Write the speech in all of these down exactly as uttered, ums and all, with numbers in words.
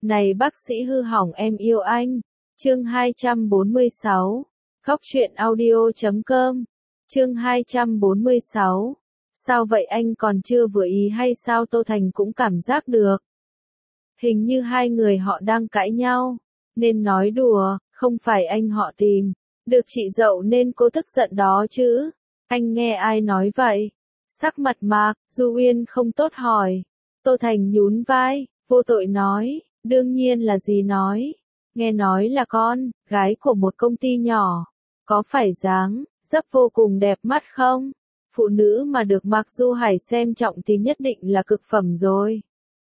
Này bác sĩ hư hỏng em yêu anh. Chương hai trăm bốn mươi sáu. Góc truyện audio chấm com. Chương hai trăm bốn mươi sáu. Sao vậy anh còn chưa vừa ý hay sao? Tô Thành cũng cảm giác được. Hình như hai người họ đang cãi nhau. Nên nói đùa, không phải anh họ tìm. Được chị dậu nên cô tức giận đó chứ. Anh nghe ai nói vậy? Sắc mặt Mạc Du Uyên không tốt hỏi. Tô Thành nhún vai, vô tội nói. Đương nhiên là gì nói. Nghe nói là con, gái của một công ty nhỏ. Có phải dáng, dấp vô cùng đẹp mắt không? Phụ nữ mà được Mạc Du Hải xem trọng thì nhất định là cực phẩm rồi.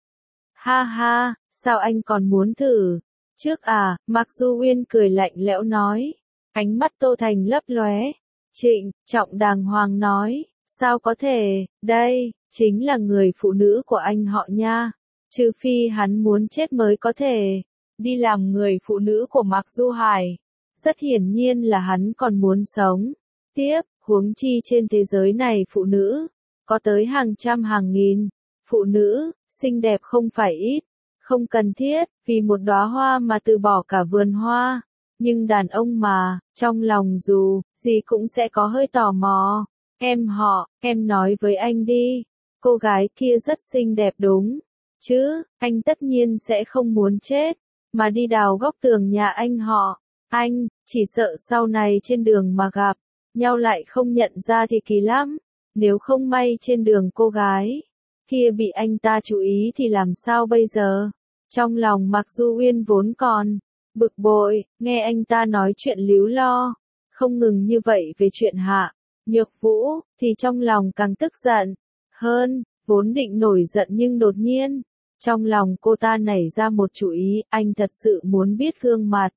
Ha ha, sao anh còn muốn thử? Trước à, Mạc Du Uyên cười lạnh lẽo nói. Ánh mắt Tô Thành lấp lóe. Trịnh trọng đàng hoàng nói. Sao có thể, đây, chính là người phụ nữ của anh họ nha. Trừ phi hắn muốn chết mới có thể đi làm người phụ nữ của Mạc Du Hải. Rất hiển nhiên là hắn còn muốn sống tiếp, huống chi trên thế giới này phụ nữ có tới hàng trăm hàng nghìn. Phụ nữ xinh đẹp không phải ít, không cần thiết vì một đóa hoa mà từ bỏ cả vườn hoa. Nhưng đàn ông mà, trong lòng dù gì cũng sẽ có hơi tò mò. Em họ, em nói với anh đi. Cô gái kia rất xinh đẹp đúng chứ, anh tất nhiên sẽ không muốn chết, mà đi đào góc tường nhà anh họ. Anh, chỉ sợ sau này trên đường mà gặp nhau lại không nhận ra thì kỳ lắm. Nếu không may trên đường cô gái kia bị anh ta chú ý thì làm sao bây giờ? Trong lòng Mạc Du Uyên vốn còn bực bội, nghe anh ta nói chuyện líu lo, không ngừng như vậy về chuyện Hạ Nhược Vũ, thì trong lòng càng tức giận hơn. Vốn định nổi giận nhưng đột nhiên, trong lòng cô ta nảy ra một chủ ý. Anh thật sự muốn biết gương mặt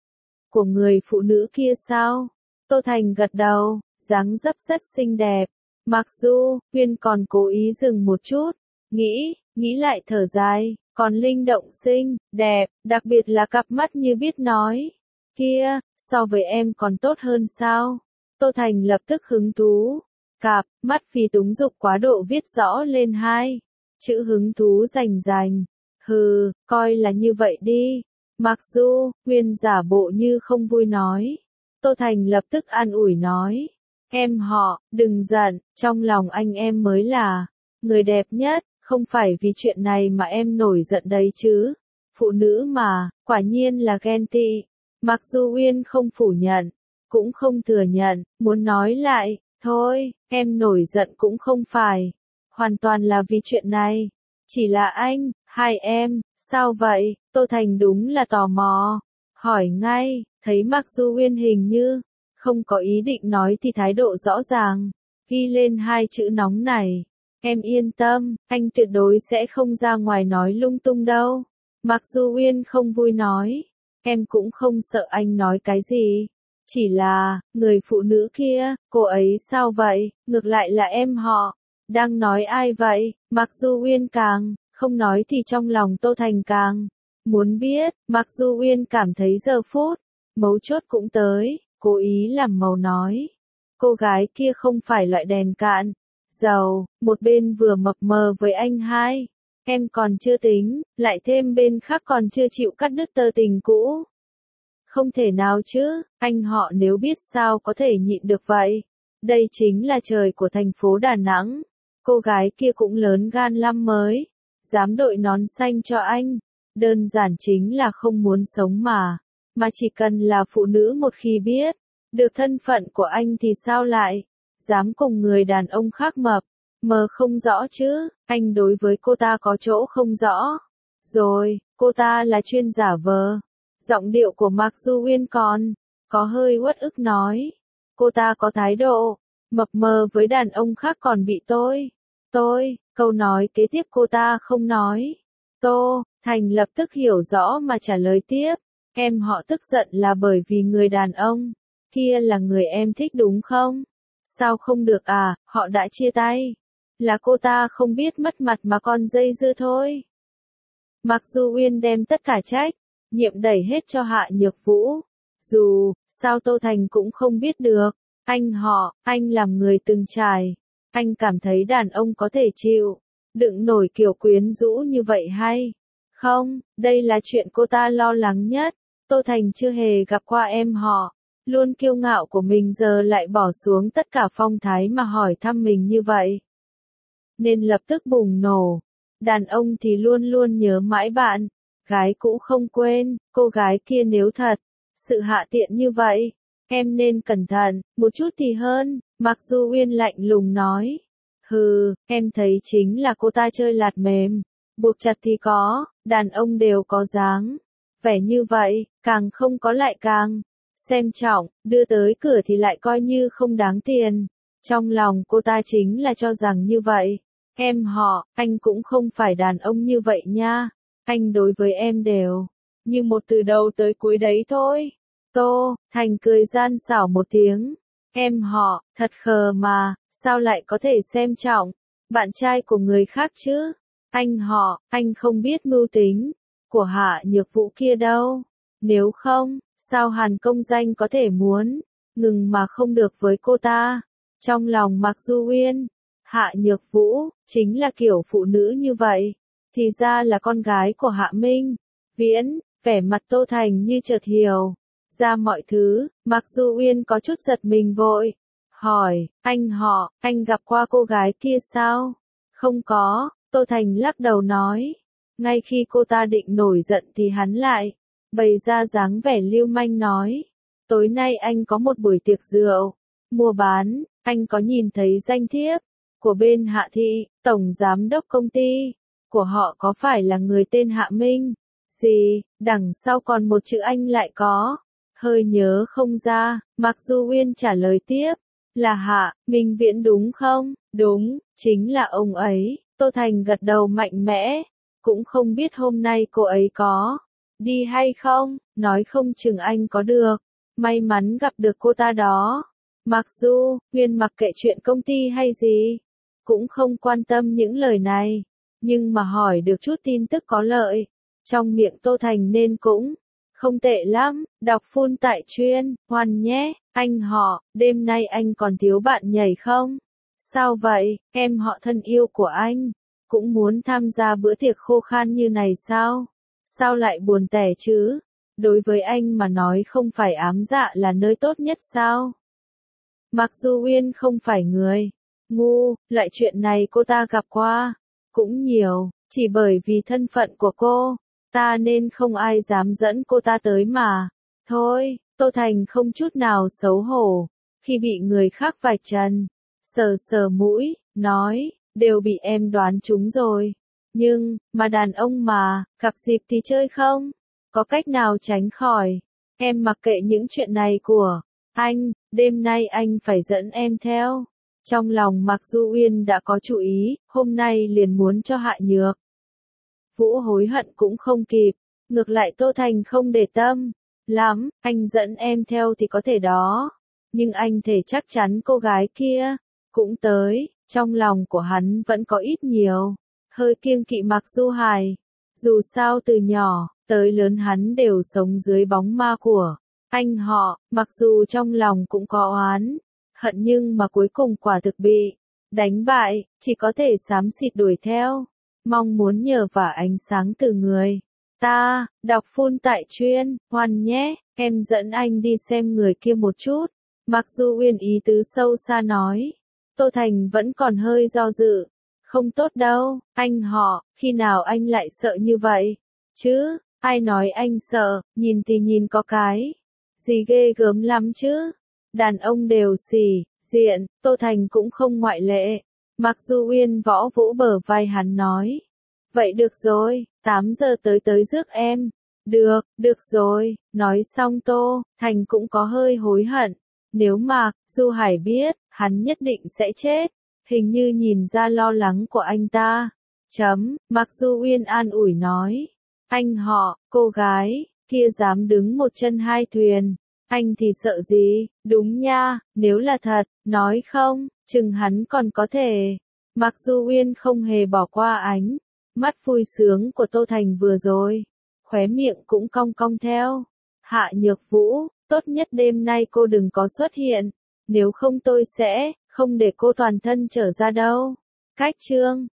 của người phụ nữ kia sao? Tô Thành gật đầu, dáng dấp rất xinh đẹp. Mặc dù Uyên còn cố ý dừng một chút, nghĩ, nghĩ lại thở dài, còn linh động xinh, đẹp, đặc biệt là cặp mắt như biết nói. Kia, so với em còn tốt hơn sao? Tô Thành lập tức hứng thú. Cặp mắt vì túng dục quá độ viết rõ lên hai chữ hứng thú rành rành. Hừ, coi là như vậy đi. Mặc dù Uyên giả bộ như không vui nói. Tô Thành lập tức an ủi nói. Em họ, đừng giận, trong lòng anh em mới là người đẹp nhất, không phải vì chuyện này mà em nổi giận đấy chứ. Phụ nữ mà, quả nhiên là ghen tị. Mặc dù Uyên không phủ nhận, cũng không thừa nhận, muốn nói lại. Thôi, em nổi giận cũng không phải hoàn toàn là vì chuyện này. Chỉ là anh, hai em, sao vậy? Tô Thành đúng là tò mò. Hỏi ngay, thấy Mạc Du Uyên hình như không có ý định nói thì thái độ rõ ràng ghi lên hai chữ nóng này. Em yên tâm, anh tuyệt đối sẽ không ra ngoài nói lung tung đâu. Mạc Du Uyên không vui nói. Em cũng không sợ anh nói cái gì. Chỉ là, người phụ nữ kia, cô ấy sao vậy? Ngược lại là em họ. Đang nói ai vậy? Mạc Du Uyên càng không nói thì trong lòng Tô Thành càng muốn biết. Mạc Du Uyên cảm thấy giờ phút mấu chốt cũng tới, cố ý làm màu nói. Cô gái kia không phải loại đèn cạn dầu, một bên vừa mập mờ với anh hai. Em còn chưa tính, lại thêm bên khác còn chưa chịu cắt đứt tơ tình cũ. Không thể nào chứ, anh họ nếu biết sao có thể nhịn được vậy. Đây chính là trời của thành phố Đà Nẵng. Cô gái kia cũng lớn gan lắm mới dám đội nón xanh cho anh. Đơn giản chính là không muốn sống mà. Mà chỉ cần là phụ nữ một khi biết được thân phận của anh thì sao lại dám cùng người đàn ông khác mập mờ không rõ chứ. Anh đối với cô ta có chỗ không rõ rồi, cô ta là chuyên giả vờ. Giọng điệu của Mạc Du Uyên còn có hơi uất ức nói. Cô ta có thái độ mập mờ với đàn ông khác còn bị tôi. Tôi, câu nói kế tiếp cô ta không nói. Tô Thành lập tức hiểu rõ mà trả lời tiếp. Em họ tức giận là bởi vì người đàn ông kia là người em thích đúng không? Sao không được à, họ đã chia tay. Là cô ta không biết mất mặt mà còn dây dưa thôi. Mạc Du Uyên đem tất cả trách nhiệm đẩy hết cho Hạ Nhược Vũ. Dù sao Tô Thành cũng không biết được. Anh họ, anh làm người từng trải. Anh cảm thấy đàn ông có thể chịu đựng nổi kiểu quyến rũ như vậy hay Không, đây là chuyện cô ta lo lắng nhất. Tô Thành chưa hề gặp qua em họ. Luôn kiêu ngạo của mình giờ lại bỏ xuống tất cả phong thái mà hỏi thăm mình như vậy. Nên lập tức bùng nổ. Đàn ông thì luôn luôn nhớ mãi bạn. Gái cũ không quên, cô gái kia nếu thật. Sự hạ tiện như vậy. Em nên cẩn thận, một chút thì hơn. Mặc dù Uyên lạnh lùng nói. Hừ, em thấy chính là cô ta chơi lạt mềm. Buộc chặt thì có, đàn ông đều có dáng. Vẻ như vậy, càng không có lại càng xem trọng, đưa tới cửa thì lại coi như không đáng tiền. Trong lòng cô ta chính là cho rằng như vậy. Em họ, anh cũng không phải đàn ông như vậy nha. Anh đối với em đều như một từ đầu tới cuối đấy thôi. Tô Thành cười gian xảo một tiếng. Em họ, thật khờ mà, sao lại có thể xem trọng bạn trai của người khác chứ? Anh họ, anh không biết mưu tính của Hạ Nhược Vũ kia đâu. Nếu không, sao Hàn Công Danh có thể muốn ngừng mà không được với cô ta? Trong lòng Mạc Du Uyên, Hạ Nhược Vũ chính là kiểu phụ nữ như vậy. Thì ra là con gái của Hạ Minh Viễn. Vẻ mặt Tô Thành như chợt hiểu ra mọi thứ. Mạc Du Uyên có chút giật mình vội hỏi, anh họ, anh gặp qua cô gái kia sao? Không có. Tô Thành lắc đầu nói. Ngay khi cô ta định nổi giận thì hắn lại bày ra dáng vẻ lưu manh nói. Tối nay anh có một buổi tiệc rượu mua bán, anh có nhìn thấy danh thiếp của bên Hạ Thị, tổng giám đốc công ty của họ có phải là người tên Hạ Minh? Gì, đằng sau còn một chữ anh lại có. Hơi nhớ không ra, Mạc Du Uyên trả lời tiếp. Là Hạ Minh Viễn đúng không? Đúng, chính là ông ấy. Tô Thành gật đầu mạnh mẽ. Cũng không biết hôm nay cô ấy có đi hay không, nói không chừng anh có được may mắn gặp được cô ta đó. Mặc dù Uyên mặc kệ chuyện công ty hay gì, cũng không quan tâm những lời này, nhưng mà hỏi được chút tin tức có lợi trong miệng Tô Thành nên cũng không tệ lắm. Đọc full tại chuyên Hoan nhé. Anh họ, đêm nay anh còn thiếu bạn nhảy không? Sao vậy, em họ thân yêu của anh cũng muốn tham gia bữa tiệc khô khan như này sao? Sao lại buồn tẻ chứ? Đối với anh mà nói không phải ám dạ là nơi tốt nhất sao? Mặc dù Uyên không phải người ngu, loại chuyện này cô ta gặp qua cũng nhiều, chỉ bởi vì thân phận của cô ta nên không ai dám dẫn cô ta tới mà. Thôi, Tô Thành không chút nào xấu hổ khi bị người khác vạch trần, sờ sờ mũi, nói, đều bị em đoán trúng rồi. Nhưng, mà đàn ông mà, gặp dịp thì chơi không? Có cách nào tránh khỏi? Em mặc kệ những chuyện này của anh, đêm nay anh phải dẫn em theo. Trong lòng Mạc Du Uyên đã có chủ ý, hôm nay liền muốn cho Hạ Nhược Vũ hối hận cũng không kịp. Ngược lại Tô Thành không để tâm lắm, anh dẫn em theo thì có thể đó. Nhưng anh thể chắc chắn cô gái kia cũng tới. Trong lòng của hắn vẫn có ít nhiều hơi kiêng kỵ Mạc Du Hải. Dù sao từ nhỏ tới lớn hắn đều sống dưới bóng ma của anh họ, mặc dù trong lòng cũng có oán hận nhưng mà cuối cùng quả thực bị đánh bại, chỉ có thể xám xịt đuổi theo, mong muốn nhờ vả ánh sáng từ người ta. Đọc full tại chuyên Hoan nhé. Em dẫn anh đi xem người kia một chút. Mặc dù Uyên ý tứ sâu xa nói. Tô Thành vẫn còn hơi do dự. Không tốt đâu, anh họ, khi nào anh lại sợ như vậy? Chứ, ai nói anh sợ, nhìn thì nhìn có cái gì ghê gớm lắm chứ? Đàn ông đều xỉ diện, Tô Thành cũng không ngoại lệ. Mặc dù Uyên võ vỗ bờ vai hắn nói. Vậy được rồi, tám giờ tới tới rước em. Được, được rồi. Nói xong Tô Thành cũng có hơi hối hận. Nếu Mạc Du Hải biết, hắn nhất định sẽ chết. Hình như nhìn ra lo lắng của anh ta. Chấm, Mạc Du Uyên an ủi nói. Anh họ, cô gái kia dám đứng một chân hai thuyền. Anh thì sợ gì? Đúng nha, nếu là thật, nói không, chừng hắn còn có thể. Mạc Du Uyên không hề bỏ qua ánh mắt vui sướng của Tô Thành vừa rồi. Khóe miệng cũng cong cong theo. Hạ Nhược Vũ, tốt nhất đêm nay cô đừng có xuất hiện. Nếu không tôi sẽ không để cô toàn thân trở ra đâu. Cách chương